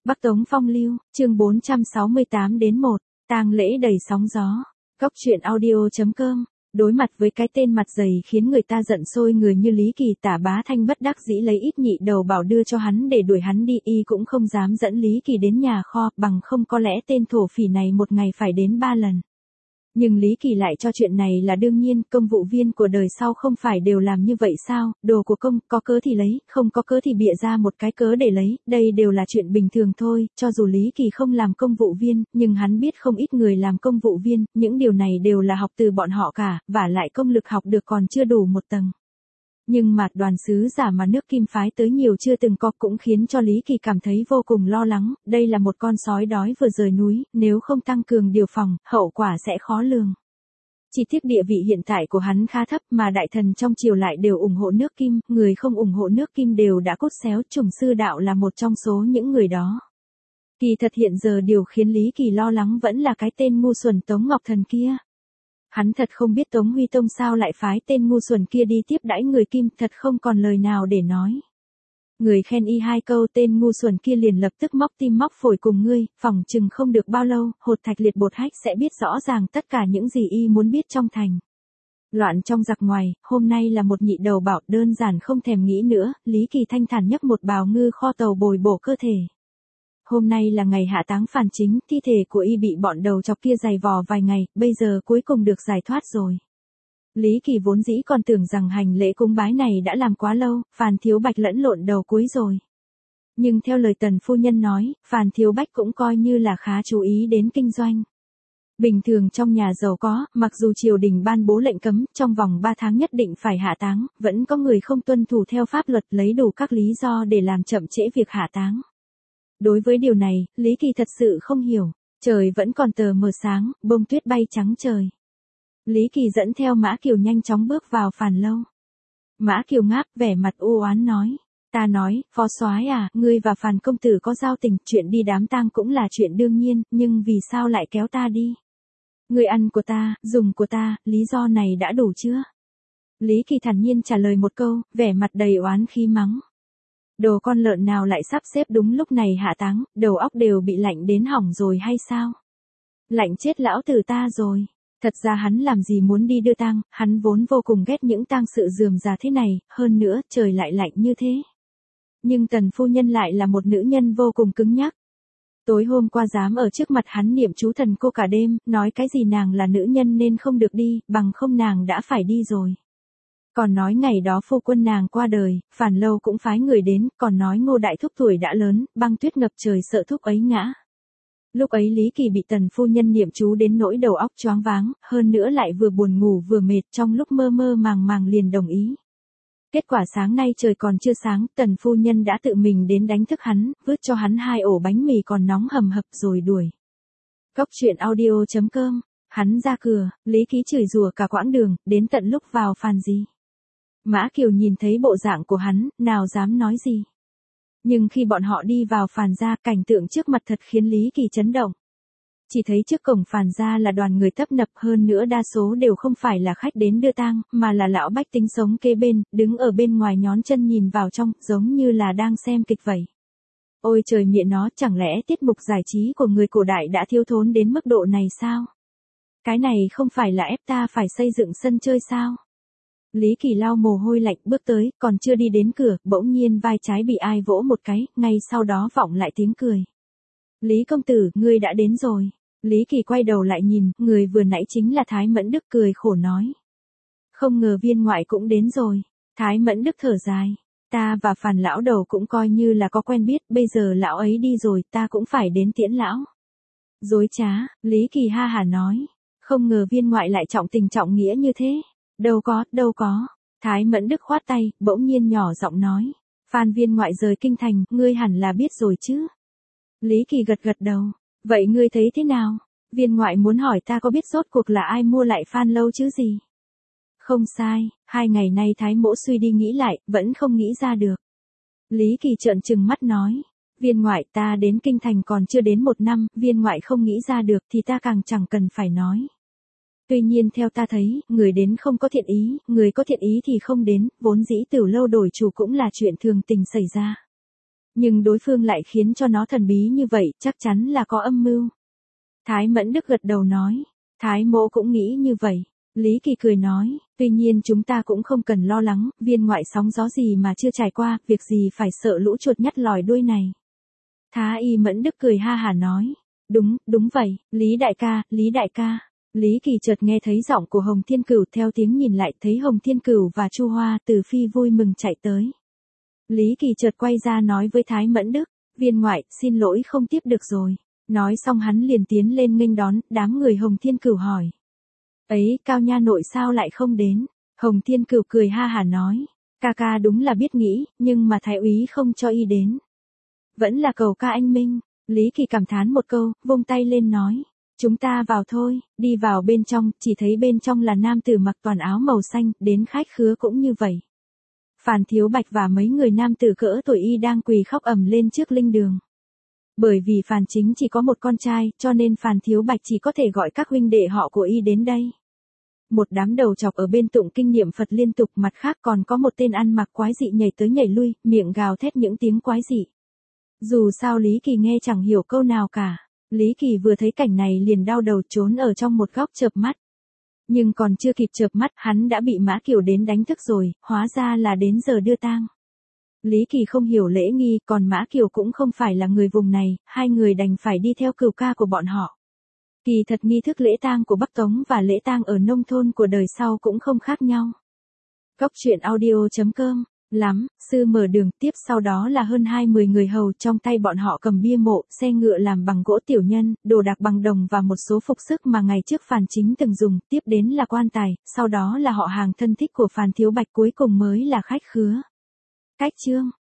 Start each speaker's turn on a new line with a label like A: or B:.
A: Bắc Tống Phong Lưu, chương 468-1, tang lễ đầy sóng gió. Góc truyện audio.com. Đối mặt với cái tên mặt dày khiến người ta giận sôi người như Lý Kỳ, Tả Bá Thanh bất đắc dĩ lấy ít nhị đầu bảo đưa cho hắn để đuổi hắn đi, y cũng không dám dẫn Lý Kỳ đến nhà kho, bằng không có lẽ tên thổ phỉ này một ngày phải đến 3 lần. Nhưng Lý Kỳ lại cho chuyện này là đương nhiên, công vụ viên của đời sau không phải đều làm như vậy sao, đồ của công, có cớ thì lấy, không có cớ thì bịa ra một cái cớ để lấy, đây đều là chuyện bình thường thôi, cho dù Lý Kỳ không làm công vụ viên, nhưng hắn biết không ít người làm công vụ viên, những điều này đều là học từ bọn họ cả, vả lại công lực học được còn chưa đủ một tầng. Nhưng mà đoàn sứ giả mà nước Kim phái tới nhiều chưa từng có cũng khiến cho Lý Kỳ cảm thấy vô cùng lo lắng, đây là một con sói đói vừa rời núi, nếu không tăng cường điều phòng, hậu quả sẽ khó lường. Chỉ tiếc địa vị hiện tại của hắn khá thấp mà đại thần trong triều lại đều ủng hộ nước Kim, người không ủng hộ nước Kim đều đã cốt xéo, Trùng Sư Đạo là một trong số những người đó. Kỳ thật hiện giờ điều khiến Lý Kỳ lo lắng vẫn là cái tên ngu xuẩn Tống Ngọc Thần kia. Hắn thật không biết Tống Huy Tông sao lại phái tên ngu xuẩn kia đi tiếp đãi người Kim, thật không còn lời nào để nói. Người khen y 2 câu tên ngu xuẩn kia liền lập tức móc tim móc phổi cùng ngươi, phỏng chừng không được bao lâu, Hột Thạch Liệt Bột Hách sẽ biết rõ ràng tất cả những gì y muốn biết trong thành. Loạn trong giặc ngoài, hôm nay là một nhị đầu bảo, đơn giản không thèm nghĩ nữa, Lý Kỳ thanh thản nhấc một bào ngư kho tàu bồi bổ cơ thể. Hôm nay là ngày hạ táng Phàn Chính, thi thể của y bị bọn đầu chọc kia giày vò vài ngày, bây giờ cuối cùng được giải thoát rồi. Lý Kỳ vốn dĩ còn tưởng rằng hành lễ cúng bái này đã làm quá lâu, Phàn Thiếu Bạch lẫn lộn đầu cuối rồi. Nhưng theo lời Tần phu nhân nói, Phàn Thiếu Bạch cũng coi như là khá chú ý đến kinh doanh. Bình thường trong nhà giàu có, mặc dù triều đình ban bố lệnh cấm, trong vòng 3 tháng nhất định phải hạ táng, vẫn có người không tuân thủ theo pháp luật lấy đủ các lý do để làm chậm trễ việc hạ táng. Đối với điều này, Lý Kỳ thật sự không hiểu, trời vẫn còn tờ mờ sáng, bông tuyết bay trắng trời. Lý Kỳ dẫn theo Mã Kiều nhanh chóng bước vào Phàn lâu. Mã Kiều ngáp vẻ mặt u oán nói, ta nói, phó soái à, ngươi và Phàn công tử có giao tình, chuyện đi đám tang cũng là chuyện đương nhiên, nhưng vì sao lại kéo ta đi? Ngươi ăn của ta, dùng của ta, lý do này đã đủ chưa? Lý Kỳ thản nhiên trả lời một câu, vẻ mặt đầy oán khí mắng. Đồ con lợn nào lại sắp xếp đúng lúc này hạ táng, đầu óc đều bị lạnh đến hỏng rồi hay sao? Lạnh chết lão tử ta rồi. Thật ra hắn làm gì muốn đi đưa tang, hắn vốn vô cùng ghét những tang sự rườm rà thế này, hơn nữa trời lại lạnh như thế. Nhưng Tần phu nhân lại là một nữ nhân vô cùng cứng nhắc. Tối hôm qua dám ở trước mặt hắn niệm chú thần cô cả đêm, nói cái gì nàng là nữ nhân nên không được đi, bằng không nàng đã phải đi rồi. Còn nói ngày đó phu quân nàng qua đời, Phàn lâu cũng phái người đến, còn nói Ngô đại thúc tuổi đã lớn, băng tuyết ngập trời sợ thúc ấy ngã. Lúc ấy Lý Kỳ bị Tần phu nhân niệm chú đến nỗi đầu óc choáng váng, hơn nữa lại vừa buồn ngủ vừa mệt, trong lúc mơ mơ màng màng liền đồng ý. Kết quả sáng nay trời còn chưa sáng, Tần phu nhân đã tự mình đến đánh thức hắn, vứt cho hắn 2 ổ bánh mì còn nóng hầm hập rồi đuổi. Góc truyện audio.com. Hắn ra cửa, Lý Kỳ chửi rủa cả quãng đường, đến tận lúc vào Phàn gì. Mã Kiều nhìn thấy bộ dạng của hắn, nào dám nói gì. Nhưng khi bọn họ đi vào Phàn gia, cảnh tượng trước mặt thật khiến Lý Kỳ chấn động. Chỉ thấy trước cổng Phàn gia là đoàn người tấp nập, hơn nữa đa số đều không phải là khách đến đưa tang, mà là lão bách tính sống kế bên, đứng ở bên ngoài nhón chân nhìn vào trong, giống như là đang xem kịch vậy. Ôi trời mẹ nó, chẳng lẽ tiết mục giải trí của người cổ đại đã thiếu thốn đến mức độ này sao? Cái này không phải là ép ta phải xây dựng sân chơi sao? Lý Kỳ lau mồ hôi lạnh bước tới, còn chưa đi đến cửa, bỗng nhiên vai trái bị ai vỗ một cái, ngay sau đó vọng lại tiếng cười. Lý công tử, ngươi đã đến rồi. Lý Kỳ quay đầu lại nhìn, người vừa nãy chính là Thái Mẫn Đức, cười khổ nói. Không ngờ viên ngoại cũng đến rồi. Thái Mẫn Đức thở dài. Ta và Phàn lão đầu cũng coi như là có quen biết, bây giờ lão ấy đi rồi, ta cũng phải đến tiễn lão. Dối trá, Lý Kỳ ha hả nói. Không ngờ viên ngoại lại trọng tình trọng nghĩa như thế. Đâu có. Thái Mẫn Đức khoát tay, bỗng nhiên nhỏ giọng nói. Phan viên ngoại rời kinh thành, ngươi hẳn là biết rồi chứ. Lý Kỳ gật gật đầu. Vậy ngươi thấy thế nào? Viên ngoại muốn hỏi ta có biết rốt cuộc là ai mua lại Phan lâu chứ gì? Không sai, 2 ngày nay Thái mỗ suy đi nghĩ lại, vẫn không nghĩ ra được. Lý Kỳ trợn trừng mắt nói. Viên ngoại, ta đến kinh thành còn chưa đến 1 năm, viên ngoại không nghĩ ra được thì ta càng chẳng cần phải nói. Tuy nhiên theo ta thấy, người đến không có thiện ý, người có thiện ý thì không đến, vốn dĩ Tửu lâu đổi chủ cũng là chuyện thường tình xảy ra. Nhưng đối phương lại khiến cho nó thần bí như vậy, chắc chắn là có âm mưu. Thái Mẫn Đức gật đầu nói. Thái mỗ cũng nghĩ như vậy. Lý Kỳ cười nói, tuy nhiên chúng ta cũng không cần lo lắng, viên ngoại sóng gió gì mà chưa trải qua, việc gì phải sợ lũ chuột nhắt lòi đuôi này. Thái Y Mẫn Đức cười ha hả nói, đúng vậy, Lý đại ca, Lý đại ca. Lý Kỳ chợt nghe thấy giọng của Hồng Thiên Cửu, theo tiếng nhìn lại thấy Hồng Thiên Cửu và Chu Hoa Từ Phi vui mừng chạy tới. Lý Kỳ chợt quay ra nói với Thái Mẫn Đức, viên ngoại, xin lỗi không tiếp được rồi. Nói xong hắn liền tiến lên nghênh đón, đám người Hồng Thiên Cửu hỏi. Ấy, Cao nha nội sao lại không đến? Hồng Thiên Cửu cười ha hả nói, ca ca đúng là biết nghĩ, nhưng mà thái úy không cho y đến. Vẫn là cầu ca anh minh. Lý Kỳ cảm thán một câu, vung tay lên nói, chúng ta vào thôi. Đi vào bên trong, chỉ thấy bên trong là nam tử mặc toàn áo màu xanh, đến khách khứa cũng như vậy. Phàn Thiếu Bạch và mấy người nam tử cỡ tuổi y đang quỳ khóc ầm lên trước linh đường. Bởi vì Phàn Chính chỉ có một con trai, cho nên Phàn Thiếu Bạch chỉ có thể gọi các huynh đệ họ của y đến đây. Một đám đầu chọc ở bên tụng kinh niệm Phật liên tục, mặt khác còn có một tên ăn mặc quái dị nhảy tới nhảy lui, miệng gào thét những tiếng quái dị. Dù sao Lý Kỳ nghe chẳng hiểu câu nào cả. Lý Kỳ vừa thấy cảnh này liền đau đầu trốn ở trong một góc chợp mắt. Nhưng còn chưa kịp chợp mắt, hắn đã bị Mã Kiều đến đánh thức rồi, hóa ra là đến giờ đưa tang. Lý Kỳ không hiểu lễ nghi, còn Mã Kiều cũng không phải là người vùng này, hai người đành phải đi theo cửu ca của bọn họ. Kỳ thật nghi thức lễ tang của Bắc Tống và lễ tang ở nông thôn của đời sau cũng không khác nhau. Góc truyện audio.com lắm, sư mở đường, tiếp sau đó là hơn 20 người hầu, trong tay bọn họ cầm bia mộ, xe ngựa làm bằng gỗ tiểu nhân, đồ đạc bằng đồng và một số phục sức mà ngày trước Phàn Chính từng dùng, tiếp đến là quan tài, sau đó là họ hàng thân thích của Phàn Thiếu Bạch, cuối cùng mới là khách khứa. Cách chương